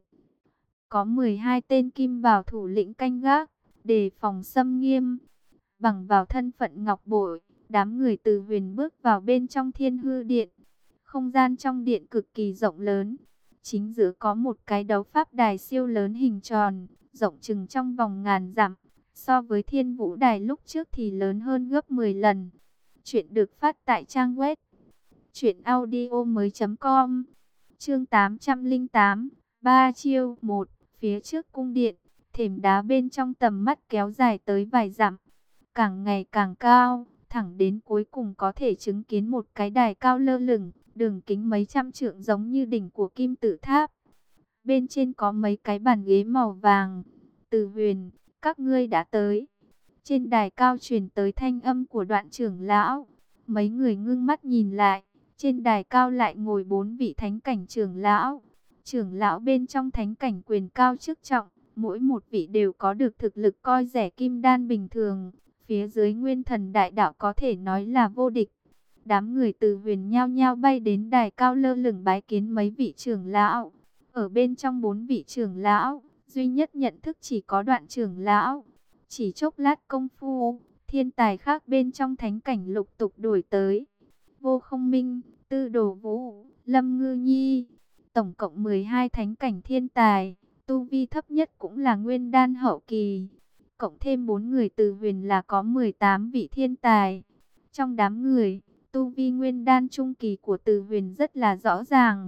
có mười hai tên kim bào thủ lĩnh canh gác, đề phòng xâm nghiêm. Bằng vào thân phận ngọc bội, đám người Từ Huyền bước vào bên trong Thiên Hư Điện. Không gian trong điện cực kỳ rộng lớn. Chính giữa có một cái đấu pháp đài siêu lớn hình tròn, rộng chừng trong vòng ngàn dặm. So với Thiên Vũ Đài lúc trước thì lớn hơn gấp mười lần. Chuyện được phát tại trang web truyện audio mới chấm com. Chương tám trăm lẻ tám, ba chiêu một. Phía trước cung điện, thềm đá bên trong tầm mắt kéo dài tới vài dặm, càng ngày càng cao, thẳng đến cuối cùng có thể chứng kiến một cái đài cao lơ lửng, đường kính mấy trăm trượng giống như đỉnh của kim tự tháp. Bên trên có mấy cái bàn ghế màu vàng. Từ Huyền, các ngươi đã tới. Trên đài cao truyền tới thanh âm của Đoạn trưởng lão. Mấy người ngưng mắt nhìn lại, trên đài cao lại ngồi bốn vị thánh cảnh trưởng lão. Trưởng lão bên trong thánh cảnh quyền cao chức trọng, mỗi một vị đều có được thực lực coi rẻ kim đan bình thường. Phía dưới nguyên thần đại đạo có thể nói là vô địch. Đám người Từ Huyền nhao nhao bay đến đài cao lơ lửng bái kiến mấy vị trưởng lão. Ở bên trong bốn vị trưởng lão, duy nhất nhận thức chỉ có Đoạn trưởng lão. Chỉ chốc lát công phu, thiên tài khác bên trong thánh cảnh lục tục đuổi tới. Vô Không Minh, Tư Đồ Vũ, Lâm Ngư Nhi, tổng cộng mười hai thánh cảnh thiên tài, tu vi thấp nhất cũng là nguyên đan hậu kỳ. Cộng thêm bốn người Từ Huyền là có mười tám vị thiên tài. Trong đám người, tu vi nguyên đan trung kỳ của Từ Huyền rất là rõ ràng.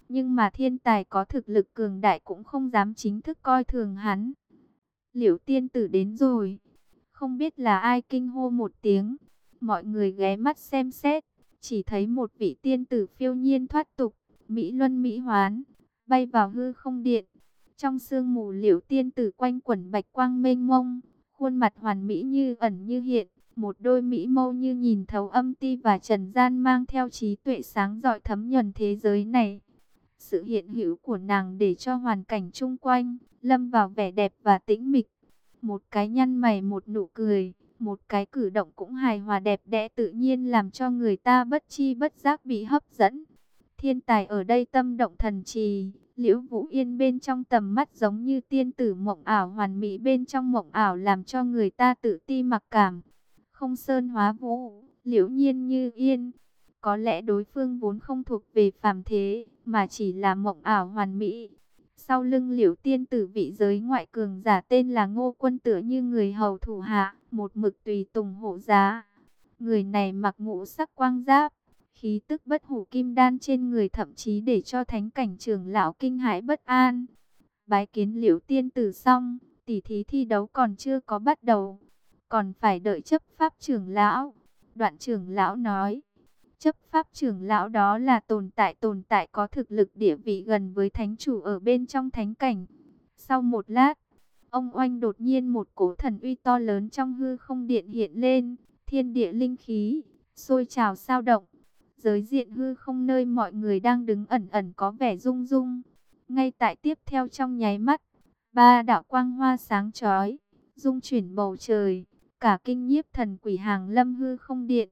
Nhưng mà thiên tài có thực lực cường đại cũng không dám chính thức coi thường hắn. Liễu tiên tử đến rồi. Không biết là ai kinh hô một tiếng. Mọi người ghé mắt xem xét. Chỉ thấy một vị tiên tử phiêu nhiên thoát tục, mỹ luân mỹ hoán, bay vào hư không điện. Trong sương mù Liễu tiên tử quanh quẩn bạch quang mênh mông, khuôn mặt hoàn mỹ như ẩn như hiện, một đôi mỹ mâu như nhìn thấu âm ti và trần gian, mang theo trí tuệ sáng rọi thấm nhuần thế giới này. Sự hiện hữu của nàng để cho hoàn cảnh chung quanh lâm vào vẻ đẹp và tĩnh mịch. Một cái nhăn mày, một nụ cười, một cái cử động cũng hài hòa đẹp đẽ tự nhiên, làm cho người ta bất chi bất giác bị hấp dẫn. Thiên tài ở đây tâm động thần trì, Liễu Vũ Yên bên trong tầm mắt giống như tiên tử mộng ảo hoàn mỹ bên trong mộng ảo, làm cho người ta tự ti mặc cảm. Không sơn hóa vũ, liễu nhiên như yên. Có lẽ đối phương vốn không thuộc về phàm thế, mà chỉ là mộng ảo hoàn mỹ. Sau lưng Liễu tiên tử vị giới ngoại cường giả tên là Ngô Quân, tựa như người hầu thủ hạ, một mực tùy tùng hộ giá. Người này mặc ngũ sắc quang giáp, khí tức bất hủ kim đan trên người, thậm chí để cho thánh cảnh trưởng lão kinh hãi bất an. Bái kiến Liễu tiên tử xong, tỷ thí thi đấu còn chưa có bắt đầu, còn phải đợi chấp pháp trưởng lão. Đoạn trưởng lão nói, chấp pháp trưởng lão đó là tồn tại tồn tại có thực lực địa vị gần với thánh chủ ở bên trong thánh cảnh. Sau một lát, ông oanh đột nhiên một cỗ thần uy to lớn trong hư không điện hiện lên, thiên địa linh khí sôi trào sao động. Giới diện hư không nơi mọi người đang đứng ẩn ẩn có vẻ rung rung. Ngay tại tiếp theo trong nháy mắt, ba đạo quang hoa sáng chói dung chuyển bầu trời, cả kinh nhiếp thần quỷ hàng lâm hư không điện.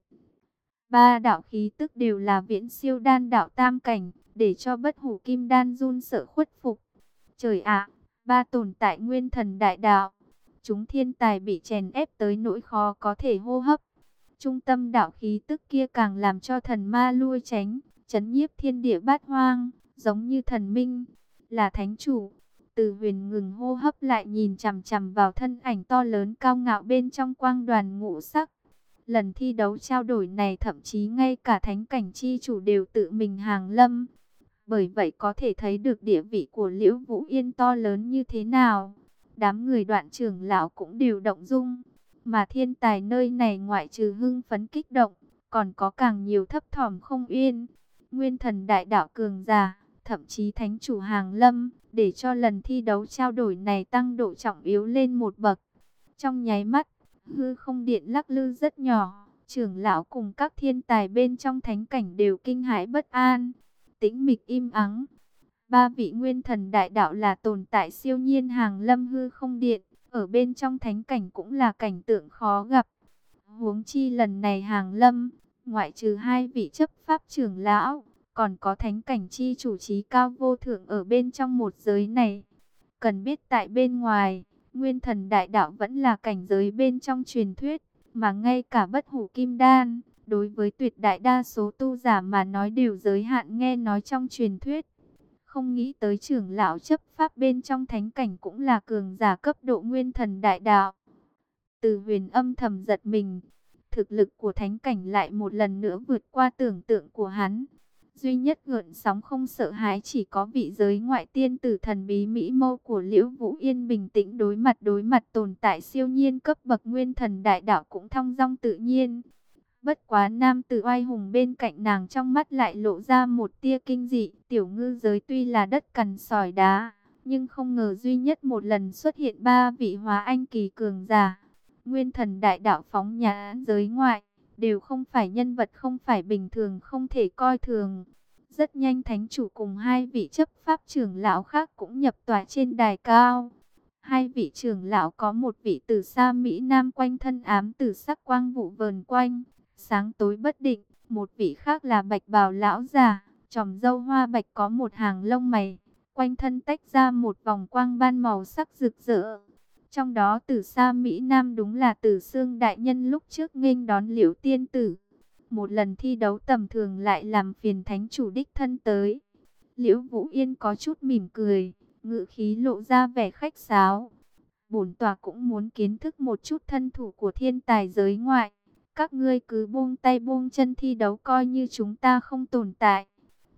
Ba đạo khí tức đều là viễn siêu đan đạo tam cảnh, để cho bất hủ kim đan run sợ khuất phục. Trời ạ, ba tồn tại nguyên thần đại đạo, chúng thiên tài bị chèn ép tới nỗi khó có thể hô hấp. Trung tâm đạo khí tức kia càng làm cho thần ma lui tránh, chấn nhiếp thiên địa bát hoang, giống như thần minh, là thánh chủ. Từ Huyền ngừng hô hấp lại nhìn chằm chằm vào thân ảnh to lớn cao ngạo bên trong quang đoàn ngũ sắc. Lần thi đấu trao đổi này thậm chí ngay cả thánh cảnh chi chủ đều tự mình hàng lâm. Bởi vậy có thể thấy được địa vị của Liễu Vũ Yên to lớn như thế nào. Đám người Đoạn trưởng lão cũng đều động dung. Mà thiên tài nơi này ngoại trừ hưng phấn kích động, còn có càng nhiều thấp thỏm không yên. Nguyên thần đại đạo cường giả, thậm chí thánh chủ hàng lâm, để cho lần thi đấu trao đổi này tăng độ trọng yếu lên một bậc. Trong nháy mắt, hư không điện lắc lư rất nhỏ, trưởng lão cùng các thiên tài bên trong thánh cảnh đều kinh hãi bất an, tĩnh mịch im ắng. Ba vị nguyên thần đại đạo là tồn tại siêu nhiên hàng lâm hư không điện, ở bên trong thánh cảnh cũng là cảnh tượng khó gặp. Huống chi lần này hàng lâm, ngoại trừ hai vị chấp pháp trưởng lão, còn có thánh cảnh chi chủ trí cao vô thượng ở bên trong một giới này. Cần biết tại bên ngoài, nguyên thần đại đạo vẫn là cảnh giới bên trong truyền thuyết, mà ngay cả bất hủ kim đan, đối với tuyệt đại đa số tu giả mà nói đều giới hạn nghe nói trong truyền thuyết. Không nghĩ tới trưởng lão chấp pháp bên trong thánh cảnh cũng là cường giả cấp độ nguyên thần đại đạo. Từ Huyền âm thầm giật mình, thực lực của thánh cảnh lại một lần nữa vượt qua tưởng tượng của hắn. Duy nhất gợn sóng không sợ hãi chỉ có vị giới ngoại tiên tử thần bí mỹ mâu của Liễu Vũ Yên, bình tĩnh đối mặt đối mặt tồn tại siêu nhiên cấp bậc nguyên thần đại đạo cũng thong dong tự nhiên. Bất quá nam tử oai hùng bên cạnh nàng trong mắt lại lộ ra một tia kinh dị. Tiểu ngư giới tuy là đất cằn sỏi đá, nhưng không ngờ duy nhất một lần xuất hiện ba vị hóa anh kỳ cường giả. Nguyên thần đại đạo phóng nhã giới ngoại, đều không phải nhân vật không phải bình thường không thể coi thường. Rất nhanh thánh chủ cùng hai vị chấp pháp trưởng lão khác cũng nhập tòa trên đài cao. Hai vị trưởng lão có một vị từ xa Mỹ Nam quanh thân ám tử sắc quang vụ vờn quanh, sáng tối bất định. Một vị khác là bạch bào lão già, tròm râu hoa bạch có một hàng lông mày, quanh thân tách ra một vòng quang ban màu sắc rực rỡ. Trong đó từ xa Mỹ Nam đúng là Tử Xương đại nhân lúc trước nghênh đón Liễu tiên tử. Một lần thi đấu tầm thường lại làm phiền thánh chủ đích thân tới. Liễu Vũ Yên có chút mỉm cười, ngữ khí lộ ra vẻ khách sáo. Bổn tòa cũng muốn kiến thức một chút thân thủ của thiên tài giới ngoại. Các ngươi cứ buông tay buông chân thi đấu coi như chúng ta không tồn tại.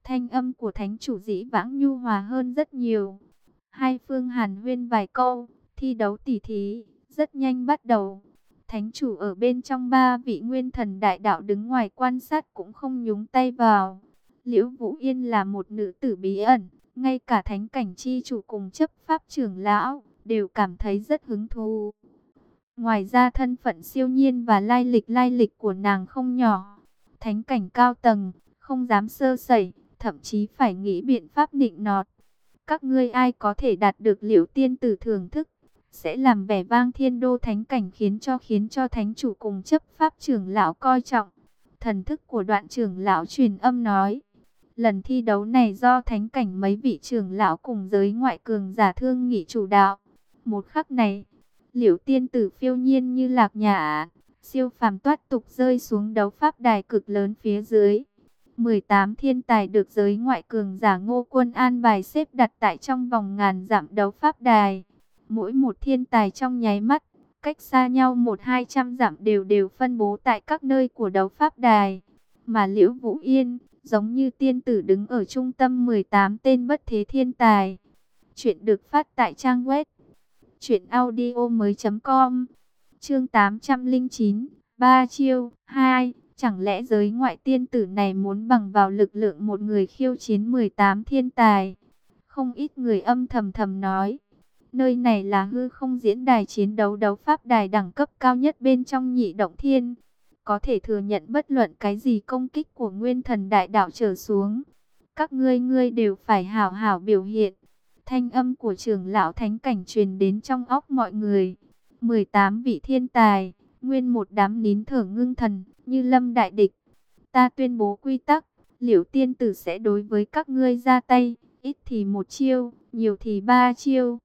Thanh âm của thánh chủ dĩ vãng nhu hòa hơn rất nhiều. Hai phương hàn huyên vài câu, thi đấu tỉ thí, rất nhanh bắt đầu. Thánh chủ ở bên trong ba vị nguyên thần đại đạo đứng ngoài quan sát cũng không nhúng tay vào. Liễu Vũ Yên là một nữ tử bí ẩn, ngay cả thánh cảnh chi chủ cùng chấp pháp trưởng lão đều cảm thấy rất hứng thú. Ngoài ra thân phận siêu nhiên và lai lịch lai lịch của nàng không nhỏ. Thánh cảnh cao tầng, không dám sơ sẩy, thậm chí phải nghĩ biện pháp nịnh nọt. Các ngươi ai có thể đạt được Liễu tiên tử thưởng thức, sẽ làm vẻ vang thiên đô thánh cảnh, khiến cho khiến cho thánh chủ cùng chấp pháp trưởng lão coi trọng. Thần thức của Đoạn trưởng lão truyền âm nói, lần thi đấu này do thánh cảnh mấy vị trưởng lão cùng giới ngoại cường giả thương nghị chủ đạo. Một khắc này, Liễu tiên tử phiêu nhiên như lạc nhã, siêu phàm toát tục rơi xuống đấu pháp đài cực lớn phía dưới. mười tám thiên tài được giới ngoại cường giả Ngô Quân an bài xếp đặt tại trong vòng ngàn dặm đấu pháp đài. Mỗi một thiên tài trong nháy mắt, cách xa nhau một hai trăm dặm đều đều phân bố tại các nơi của đấu pháp đài. Mà Liễu Vũ Yên, giống như tiên tử đứng ở trung tâm mười tám tên bất thế thiên tài. Chuyện được phát tại trang web truyện audio mới chấm com. Chương tám trăm lẻ chín, ba chiêu, hai. Chẳng lẽ giới ngoại tiên tử này muốn bằng vào lực lượng một người khiêu chiến mười tám thiên tài? Không ít người âm thầm thầm nói. Nơi này là hư không diễn đài chiến đấu đấu pháp đài đẳng cấp cao nhất bên trong nhị động thiên. Có thể thừa nhận bất luận cái gì công kích của nguyên thần đại đạo trở xuống. Các ngươi ngươi đều phải hảo hảo biểu hiện. Thanh âm của trưởng lão thánh cảnh truyền đến trong óc mọi người. mười tám vị thiên tài, nguyên một đám nín thở ngưng thần, như lâm đại địch. Ta tuyên bố quy tắc, Liễu tiên tử sẽ đối với các ngươi ra tay, ít thì một chiêu, nhiều thì ba chiêu.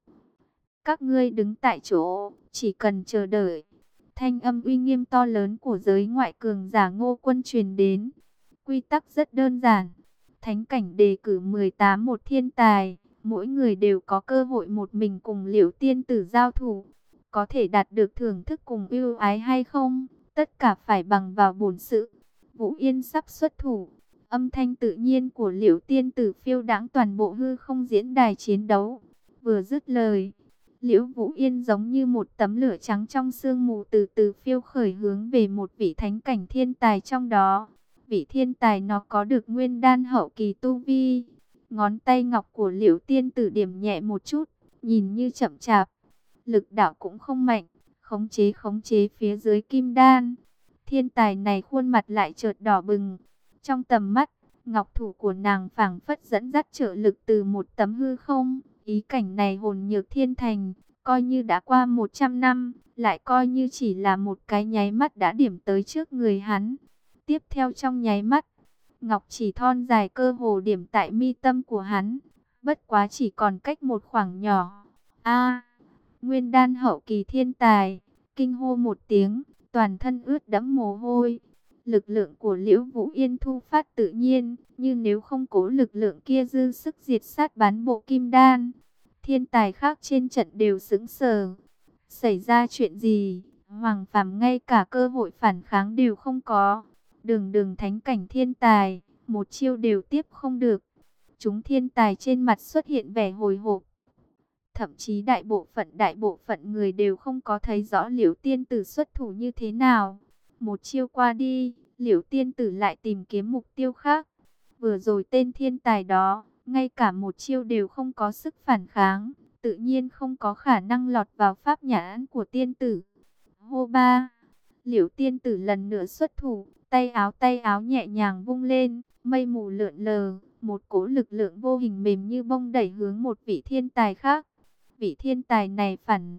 Các ngươi đứng tại chỗ, chỉ cần chờ đợi. Thanh âm uy nghiêm to lớn của giới ngoại cường giả Ngô Quân truyền đến. Quy tắc rất đơn giản. Thánh cảnh đề cử mười tám một thiên tài, mỗi người đều có cơ hội một mình cùng Liễu tiên tử giao thủ. Có thể đạt được thưởng thức cùng ưu ái hay không, tất cả phải bằng vào bổn sự. Vũ Yên sắp xuất thủ. Âm thanh tự nhiên của Liễu tiên tử phiêu đãng toàn bộ hư không diễn đài chiến đấu. Vừa dứt lời, Liễu Vũ Yên giống như một tấm lửa trắng trong sương mù từ từ phiêu khởi hướng về một vị thánh cảnh thiên tài trong đó. Vị thiên tài nó có được nguyên đan hậu kỳ tu vi. Ngón tay ngọc của Liễu tiên tử điểm nhẹ một chút, nhìn như chậm chạp. Lực đạo cũng không mạnh, khống chế khống chế phía dưới kim đan. Thiên tài này khuôn mặt lại chợt đỏ bừng. Trong tầm mắt, ngọc thủ của nàng phảng phất dẫn dắt trợ lực từ một tấm hư không. Ý cảnh này hồn nhược thiên thành, coi như đã qua một trăm năm, lại coi như chỉ là một cái nháy mắt đã điểm tới trước người hắn. Tiếp theo trong nháy mắt, ngọc chỉ thon dài cơ hồ điểm tại mi tâm của hắn, bất quá chỉ còn cách một khoảng nhỏ. A, nguyên đan hậu kỳ thiên tài, kinh hô một tiếng, toàn thân ướt đẫm mồ hôi. Lực lượng của Liễu Vũ Yên thu phát tự nhiên, như nếu không cố lực lượng kia dư sức diệt sát bán bộ kim đan. Thiên tài khác trên trận đều sững sờ. Xảy ra chuyện gì? Hoàng Phàm ngay cả cơ hội phản kháng đều không có. Đường đường thánh cảnh thiên tài, một chiêu đều tiếp không được. Chúng thiên tài trên mặt xuất hiện vẻ hồi hộp. Thậm chí đại bộ phận đại bộ phận người đều không có thấy rõ Liễu tiên tử xuất thủ như thế nào. Một chiêu qua đi, Liễu tiên tử lại tìm kiếm mục tiêu khác. Vừa rồi tên thiên tài đó, ngay cả một chiêu đều không có sức phản kháng, tự nhiên không có khả năng lọt vào pháp nhãn của tiên tử. Hô ba, Liễu tiên tử lần nữa xuất thủ, tay áo tay áo nhẹ nhàng vung lên, mây mù lượn lờ, một cỗ lực lượng vô hình mềm như bông đẩy hướng một vị thiên tài khác. Vị thiên tài này phản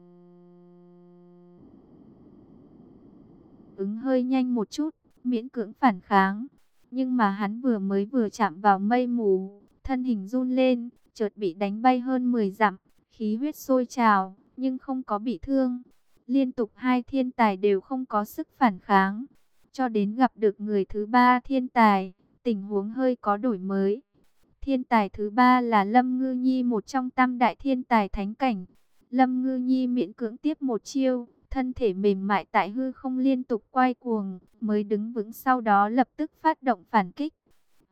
ứng hơi nhanh một chút, miễn cưỡng phản kháng. Nhưng mà hắn vừa mới vừa chạm vào mây mù, thân hình run lên, chợt bị đánh bay hơn mười dặm, khí huyết sôi trào, nhưng không có bị thương. Liên tục hai thiên tài đều không có sức phản kháng. Cho đến gặp được người thứ ba thiên tài, tình huống hơi có đổi mới. Thiên tài thứ ba là Lâm Ngư Nhi, một trong tam đại thiên tài thánh cảnh. Lâm Ngư Nhi miễn cưỡng tiếp một chiêu, thân thể mềm mại tại hư không liên tục quay cuồng, mới đứng vững, sau đó lập tức phát động phản kích.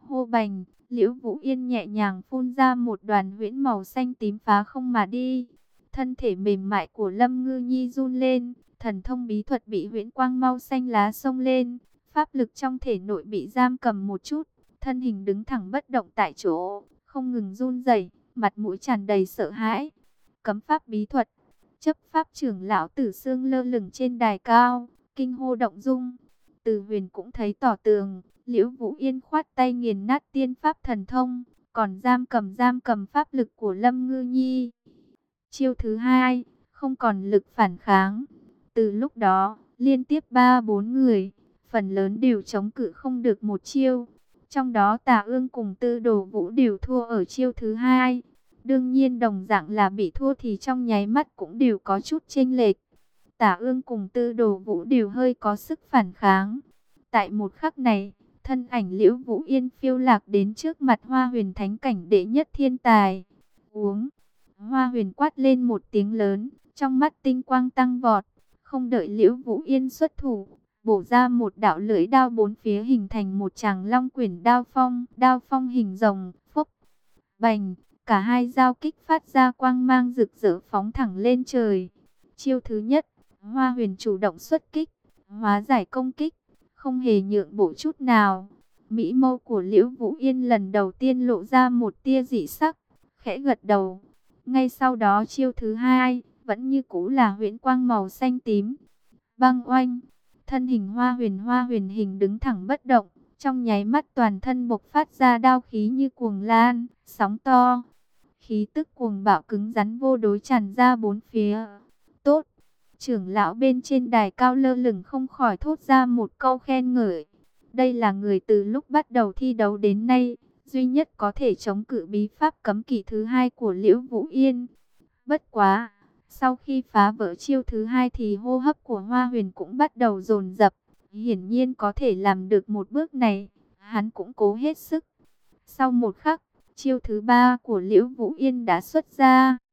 hô bành, Liễu Vũ Yên nhẹ nhàng phun ra một đoàn huyễn màu xanh tím phá không mà đi. Thân thể mềm mại của Lâm Ngư Nhi run lên, thần thông bí thuật bị huyễn quang mau xanh lá xông lên, pháp lực trong thể nội bị giam cầm một chút, thân hình đứng thẳng bất động tại chỗ, không ngừng run rẩy, mặt mũi tràn đầy sợ hãi. Cấm pháp bí thuật, chấp pháp trưởng lão Tử Xương lơ lửng trên đài cao, kinh hô động dung. Từ Huyền cũng thấy tỏ tường, Liễu Vũ Yên khoát tay nghiền nát tiên pháp thần thông, còn giam cầm giam cầm pháp lực của Lâm Ngư Nhi. Chiêu thứ hai, không còn lực phản kháng. Từ lúc đó, liên tiếp ba bốn người, phần lớn đều chống cự không được một chiêu. Trong đó Tà Ương cùng Tư Đồ Vũ đều thua ở chiêu thứ hai. Đương nhiên đồng dạng là bị thua thì trong nháy mắt cũng đều có chút chênh lệch. Tả Ương cùng Tư Đồ Vũ đều hơi có sức phản kháng. Tại một khắc này, thân ảnh Liễu Vũ Yên phiêu lạc đến trước mặt Hoa Huyền thánh cảnh đệ nhất thiên tài. Uống. Hoa Huyền quát lên một tiếng lớn, trong mắt tinh quang tăng vọt, không đợi Liễu Vũ Yên xuất thủ, bổ ra một đạo lưỡi đao bốn phía hình thành một tràng long quyển đao phong, đao phong hình rồng, phốc, bành, cả hai giao kích phát ra quang mang rực rỡ phóng thẳng lên trời. Chiêu thứ nhất, Hoa Huyền chủ động xuất kích, hóa giải công kích, không hề nhượng bộ chút nào. Mỹ mâu của Liễu Vũ Yên lần đầu tiên lộ ra một tia dị sắc, khẽ gật đầu. Ngay sau đó chiêu thứ hai, vẫn như cũ là huyễn quang màu xanh tím. Băng oanh, thân hình Hoa Huyền Hoa Huyền hình đứng thẳng bất động, trong nháy mắt toàn thân bộc phát ra đao khí như cuồng lan, sóng to. Khí tức cuồng bạo cứng rắn vô đối tràn ra bốn phía. Tốt! Trưởng lão bên trên đài cao lơ lửng không khỏi thốt ra một câu khen ngợi. Đây là người từ lúc bắt đầu thi đấu đến nay, duy nhất có thể chống cự bí pháp cấm kỵ thứ hai của Liễu Vũ Yên. Bất quá, sau khi phá vỡ chiêu thứ hai thì hô hấp của Hoa Huyền cũng bắt đầu dồn dập. Hiển nhiên có thể làm được một bước này, hắn cũng cố hết sức. Sau một khắc, chiêu thứ ba của Liễu Vũ Yên đã xuất ra.